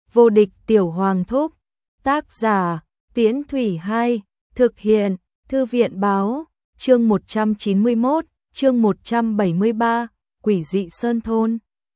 Vô địch tiểu hoàng thúc. Tác giả, Tiễn Thủy 2, thực hiện, Thư viện báo, chương 191, chương 173, Quỷ dị sơn thôn.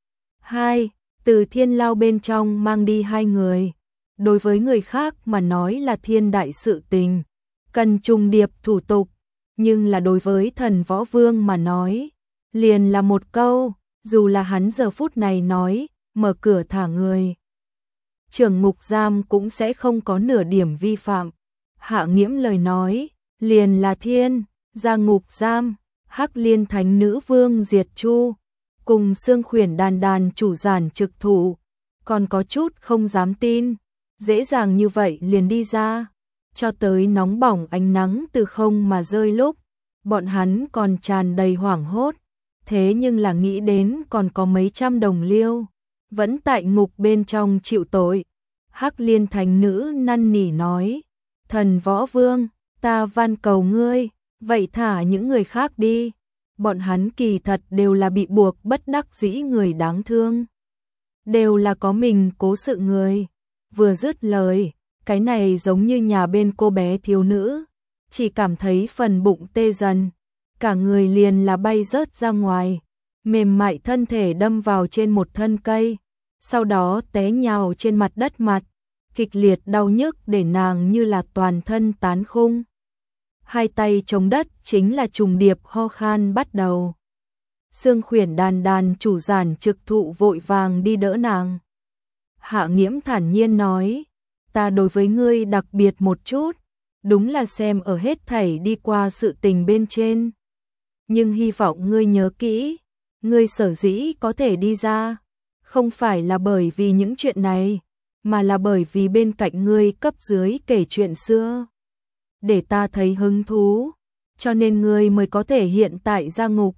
2. Từ thiên lao bên trong mang đi hai người. Đối với người khác mà nói là thiên đại sự tình, cần trùng điệp thủ tục, nhưng là đối với Thần Võ Vương mà nói, liền là một câu, dù là hắn giờ phút này nói, mở cửa thả người. Trưởng ngục giam cũng sẽ không có nửa điểm vi phạm. Hạ Nghiễm lời nói, liền là thiên, ra ngục giam, Hắc Liên Thánh Nữ Vương Diệt Chu, cùng Xương Khuyển Đàn Đàn chủ giản trực thủ, còn có chút không dám tin, dễ dàng như vậy liền đi ra, cho tới nóng bỏng ánh nắng từ không mà rơi lúc, bọn hắn còn tràn đầy hoảng hốt, thế nhưng là nghĩ đến còn có mấy trăm đồng liêu, vẫn tại ngục bên trong chịu tội. Hắc Liên Thánh Nữ năn nỉ nói, Thần Võ Vương, ta van cầu ngươi, vậy thả những người khác đi. Bọn hắn kỳ thật đều là bị buộc bất đắc dĩ người đáng thương. Đều là có mình cố sự người. Vừa dứt lời, cái này giống như nhà bên cô bé thiếu nữ. Chỉ cảm thấy phần bụng tê dần. Cả người liền là bay rớt ra ngoài. Mềm mại thân thể đâm vào trên một thân cây. Sau đó té nhào trên mặt đất mặt. Kịch liệt đau nhức để nàng như là toàn thân tán khung. Hai tay chống đất chính là trùng điệp ho khan bắt đầu. Xương Khuyển Đàn Đàn chủ giản trực thụ vội vàng đi đỡ nàng. Hạ Nghiễm thản nhiên nói, ta đối với ngươi đặc biệt một chút, đúng là xem ở hết thảy đi qua sự tình bên trên. Nhưng hy vọng ngươi nhớ kỹ, ngươi sở dĩ có thể đi ra, không phải là bởi vì những chuyện này, mà là bởi vì bên cạnh ngươi cấp dưới kể chuyện xưa. Để ta thấy hứng thú, cho nên ngươi mới có thể hiện tại ra ngục.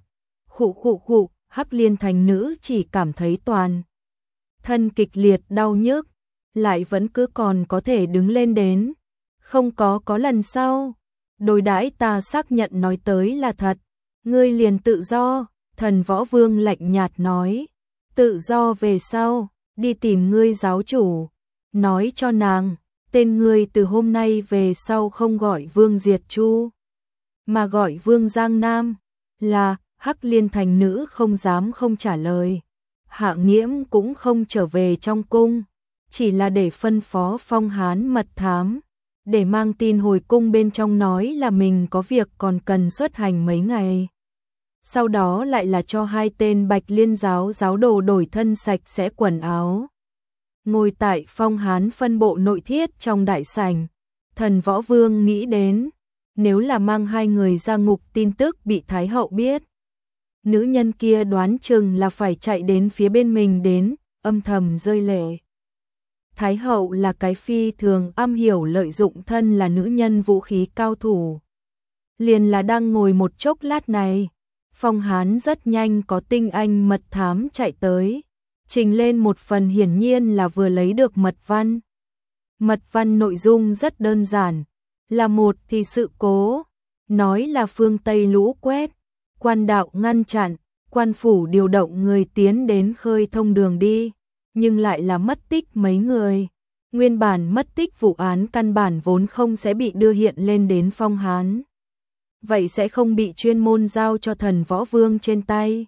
Khụ, Hắc Liên Thánh Nữ chỉ cảm thấy toàn thân kịch liệt đau nhức, lại vẫn cứ còn có thể đứng lên đến. Không có lần sau, đối đãi ta xác nhận nói tới là thật, ngươi liền tự do. Thần Võ Vương lạnh nhạt nói, tự do về sau, đi tìm ngươi giáo chủ, nói cho nàng, tên ngươi từ hôm nay về sau không gọi Vương Diệt Chu, mà gọi Vương Giang Nam. Là. Hắc Liên Thánh Nữ không dám không trả lời. Hạ Nghiễm cũng không trở về trong cung, chỉ là để phân phó Phong Hán mật thám, để mang tin hồi cung bên trong nói là mình có việc còn cần xuất hành mấy ngày. Sau đó lại là cho hai tên Bạch Liên giáo giáo đồ đổi thân sạch sẽ quần áo. Ngồi tại Phong Hán phân bộ nội thiết trong đại sảnh, Thần Võ Vương nghĩ đến, nếu là mang hai người ra ngục tin tức bị Thái hậu biết, nữ nhân kia đoán chừng là phải chạy đến phía bên mình đến, âm thầm rơi lệ. Thái hậu là cái phi thường am hiểu lợi dụng thân là nữ nhân vũ khí cao thủ. Liền là đang ngồi một chốc lát này, Phong Hán rất nhanh có tinh anh mật thám chạy tới, trình lên một phần hiển nhiên là vừa lấy được mật văn. Mật văn nội dung rất đơn giản, là một thì sự cố, nói là phương Tây lũ quét, quan đạo ngăn chặn, quan phủ điều động người tiến đến khơi thông đường đi, nhưng lại là mất tích mấy người. Nguyên bản mất tích vụ án căn bản vốn không sẽ bị đưa hiện lên đến Phong Hán. Vậy sẽ không bị chuyên môn giao cho Thần Võ Vương trên tay.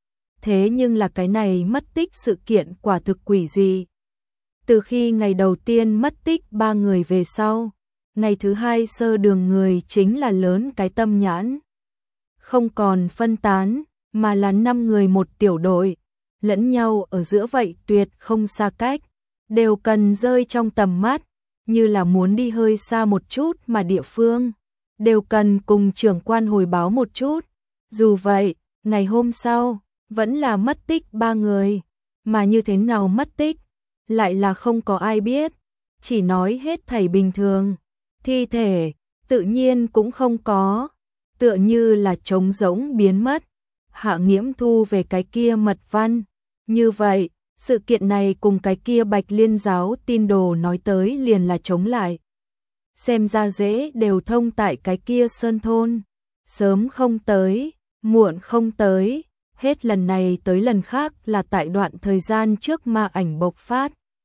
Thế nhưng là cái này mất tích sự kiện quả thực quỷ dị. Từ khi ngày đầu tiên mất tích 3 người về sau, ngày thứ hai sơ đường người chính là lớn cái tâm nhãn. Không còn phân tán, mà là 5 người một tiểu đội, lẫn nhau ở giữa vậy tuyệt không xa cách, đều cần rơi trong tầm mắt, như là muốn đi hơi xa một chút mà địa phương, đều cần cùng trưởng quan hồi báo một chút. Dù vậy, ngày hôm sau, vẫn là mất tích 3 người, mà như thế nào mất tích, lại là không có ai biết, chỉ nói hết thảy bình thường, thi thể, tự nhiên cũng không có. Tựa như là trống rỗng biến mất. Hạ Nghiễm thu về cái kia mật văn. Như vậy, sự kiện này cùng cái kia Bạch Liên giáo tin đồ nói tới liền là chống lại. Xem ra dễ đều thông tại cái kia sơn thôn. Sớm không tới, muộn không tới, hết lần này tới lần khác là tại đoạn thời gian trước ma ảnh bộc phát.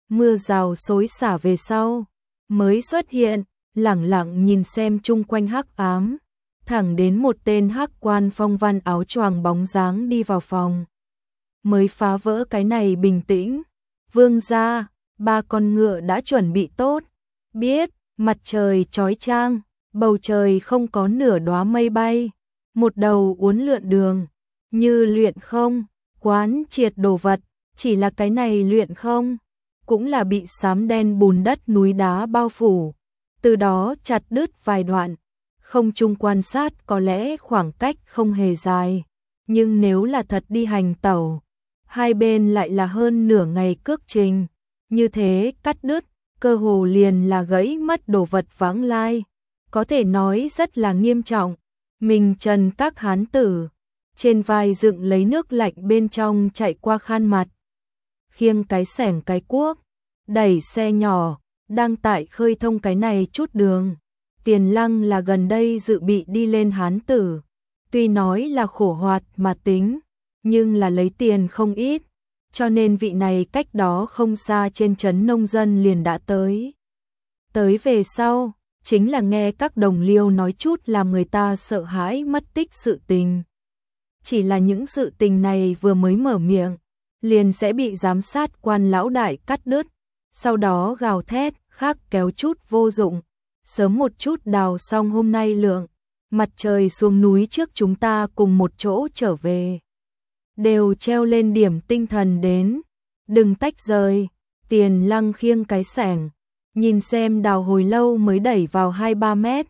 mưa rào xối xả về sau, mới xuất hiện, lẳng lặng nhìn xem chung quanh hắc ám, thẳng đến một tên hắc quan phong văn áo choàng bóng dáng đi vào phòng. Mới phá vỡ cái này bình tĩnh, vương gia, 3 con ngựa đã chuẩn bị tốt, biết, mặt trời chói chang, bầu trời không có nửa đóa mây bay, một đầu uốn lượn đường, như luyện không, quán triệt đồ vật, chỉ là cái này luyện không, cũng là bị xám đen bùn đất núi đá bao phủ, từ đó chặt đứt vài đoạn, không chung quan sát có lẽ khoảng cách không hề dài, nhưng nếu là thật đi hành tẩu, hai bên lại là hơn nửa ngày cước trình, như thế cắt đứt, cơ hồ liền là gãy mất đồ vật vãng lai, có thể nói rất là nghiêm trọng. Mình trần các hán tử, trên vai dựng lấy nước lạnh bên trong chạy qua khan mặt, khiêng cái xẻng cái cuốc, đẩy xe nhỏ, đang tại khơi thông cái này chút đường. Tiền Lăng là gần đây dự bị đi lên hán tử, tuy nói là khổ hoạt mà tính, nhưng là lấy tiền không ít, cho nên vị này cách đó không xa trên trấn nông dân liền đã tới. Tới về sau, chính là nghe các đồng liêu nói chút làm người ta sợ hãi mất tích sự tình. Chỉ là những sự tình này vừa mới mở miệng, liền sẽ bị giám sát quan lão đại cắt đứt, sau đó gào thét, khác kéo chút vô dụng, sớm một chút đào xong hôm nay lượng, mặt trời xuống núi trước chúng ta cùng một chỗ trở về. Đều treo lên điểm tinh thần đến, đừng tách rời. Tiền Lăng khiêng cái xẻng, nhìn xem đào hồi lâu mới đẩy vào 2-3 mét,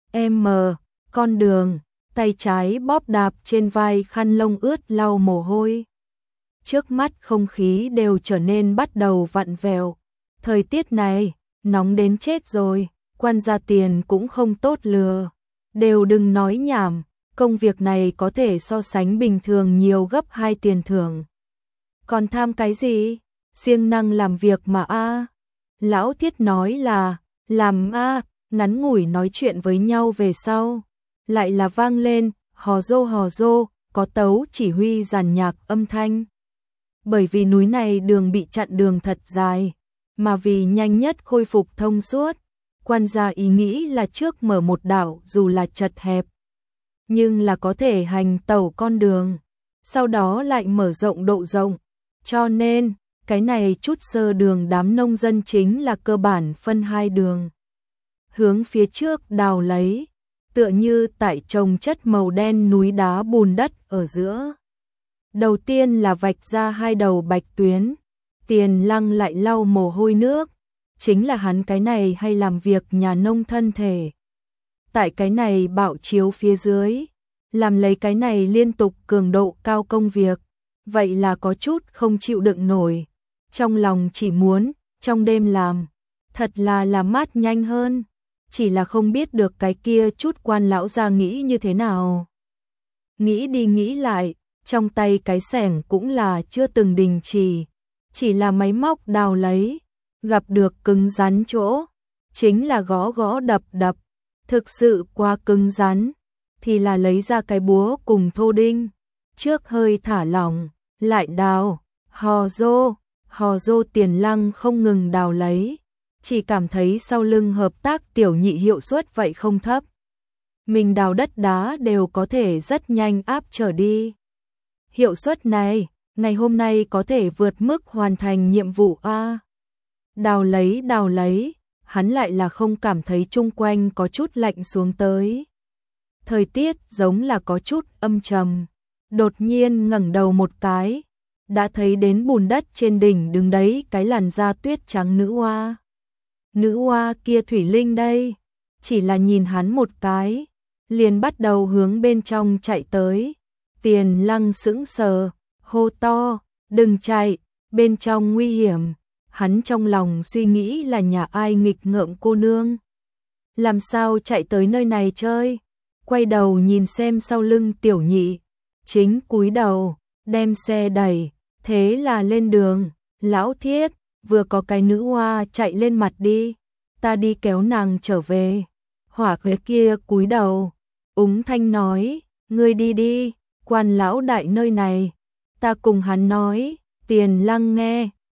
con đường, tay trái bóp đạp trên vai khăn lông ướt lau mồ hôi. Trước mắt không khí đều trở nên bắt đầu vặn vẹo, thời tiết này, nóng đến chết rồi, quan gia tiền cũng không tốt lừa, đều đừng nói nhảm, công việc này có thể so sánh bình thường nhiều gấp 2 tiền thưởng. Còn tham cái gì? Siêng năng làm việc mà a. Lão Thiết nói là, làm a, ngắn ngủi nói chuyện với nhau về sau. Lại là vang lên, hò rô, có tấu chỉ huy giàn nhạc âm thanh. Bởi vì núi này đường bị chặn đường thật dài, mà vì nhanh nhất khôi phục thông suốt, quan gia ý nghĩ là trước mở một đảo dù là chật hẹp, nhưng là có thể hành tẩu con đường, sau đó lại mở rộng độ rộng, cho nên cái này chút sơ đường đám nông dân chính là cơ bản phân 2 đường. Hướng phía trước đào lấy, tựa như tại trồng chất màu đen núi đá bùn đất ở giữa. Đầu tiên là vạch ra 2 đầu bạch tuyến, Tiền Lăng lại lau mồ hôi nước, chính là hắn cái này hay làm việc nhà nông thân thể. Tại cái này bạo chiếu phía dưới, làm lấy cái này liên tục cường độ cao công việc, vậy là có chút không chịu đựng nổi. Trong lòng chỉ muốn, trong đêm làm, thật là mát nhanh hơn, chỉ là không biết được cái kia chút quan lão gia nghĩ như thế nào. Nghĩ đi nghĩ lại, trong tay cái xẻng cũng là chưa từng đình chỉ là máy móc đào lấy, gặp được cứng rắn chỗ, chính là gõ gõ đập đập, thực sự quá cứng rắn, thì là lấy ra cái búa cùng thô đinh, trước hơi thả lỏng, lại đào, hò rô. Tiền Lăng không ngừng đào lấy, chỉ cảm thấy sau lưng hợp tác tiểu nhị hiệu suất vậy không thấp. Mình đào đất đá đều có thể rất nhanh áp trở đi. Hiệu suất này, ngày hôm nay có thể vượt mức hoàn thành nhiệm vụ a. Đào lấy, hắn lại là không cảm thấy chung quanh có chút lạnh xuống tới. Thời tiết giống là có chút âm trầm, đột nhiên ngẩng đầu một cái, đã thấy đến bùn đất trên đỉnh đứng đấy cái làn da tuyết trắng nữ hoa. Nữ hoa kia Thủy Linh đây, chỉ là nhìn hắn một cái, liền bắt đầu hướng bên trong chạy tới. Tiền Lăng sững sờ, hô to, đừng chạy, bên trong nguy hiểm. Hắn trong lòng suy nghĩ là nhà ai nghịch ngợm cô nương. Làm sao chạy tới nơi này chơi? Quay đầu nhìn xem sau lưng tiểu nhị, chính cúi đầu, đem xe đẩy, thế là lên đường. Lão Thiết, vừa có cái nữ hoa chạy lên mặt đi, ta đi kéo nàng trở về. Hỏa khế kia cúi đầu, úng thanh nói, ngươi đi đi, quan lão đại nơi này, ta cùng hắn nói. Tiền Lăng nghe,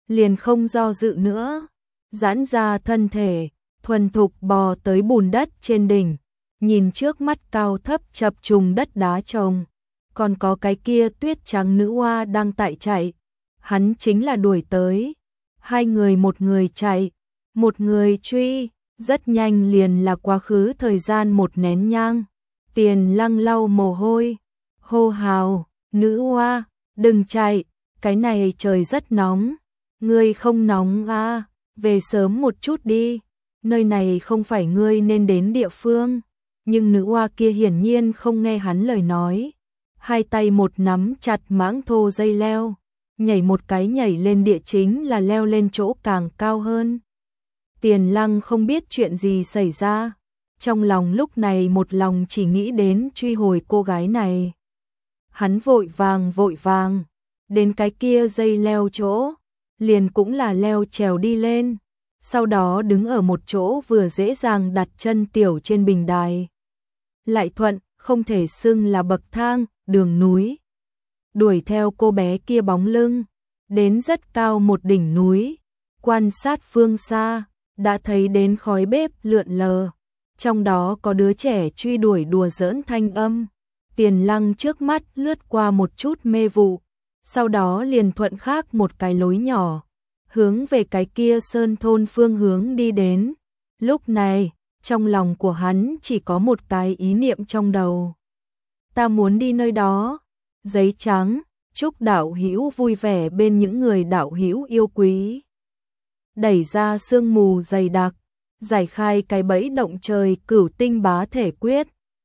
liền không do dự nữa, giãn ra thân thể, thuần thục bò tới bùn đất trên đỉnh, nhìn trước mắt cao thấp chập trùng đất đá trồng, còn có cái kia tuyết trắng nữ oa đang tại chạy, hắn chính là đuổi tới, hai người một người chạy, một người truy, rất nhanh liền là quá khứ thời gian một nén nhang. Tiền Lăng lau mồ hôi, hô hào, nữ oa, đừng chạy, cái này trời rất nóng, ngươi không nóng à, về sớm một chút đi, nơi này không phải ngươi nên đến địa phương. Nhưng nữ oa kia hiển nhiên không nghe hắn lời nói, hai tay một nắm chặt mãng thô dây leo, nhảy một cái nhảy lên địa chính là leo lên chỗ càng cao hơn. Tiền Lăng không biết chuyện gì xảy ra, trong lòng lúc này một lòng chỉ nghĩ đến truy hồi cô gái này. Hắn vội vàng, đến cái kia dây leo chỗ, liền cũng là leo trèo đi lên, sau đó đứng ở một chỗ vừa dễ dàng đặt chân tiểu trên bình đài. Lại thuận, không thể xưng là bậc thang, đường núi. Đuổi theo cô bé kia bóng lưng, đến rất cao một đỉnh núi, quan sát phương xa, đã thấy đến khói bếp lượn lờ, trong đó có đứa trẻ truy đuổi đùa giỡn thanh âm. Tiền Lăng trước mắt lướt qua một chút mê vụ, sau đó liền thuận khác một cái lối nhỏ, hướng về cái kia sơn thôn phương hướng đi đến. Lúc này, trong lòng của hắn chỉ có một cái ý niệm trong đầu. Ta muốn đi nơi đó. Giấy trắng, chúc đạo hữu vui vẻ bên những người đạo hữu yêu quý. Đẩy ra sương mù dày đặc, giải khai cái bẫy động trời cửu tinh bá thể quyết.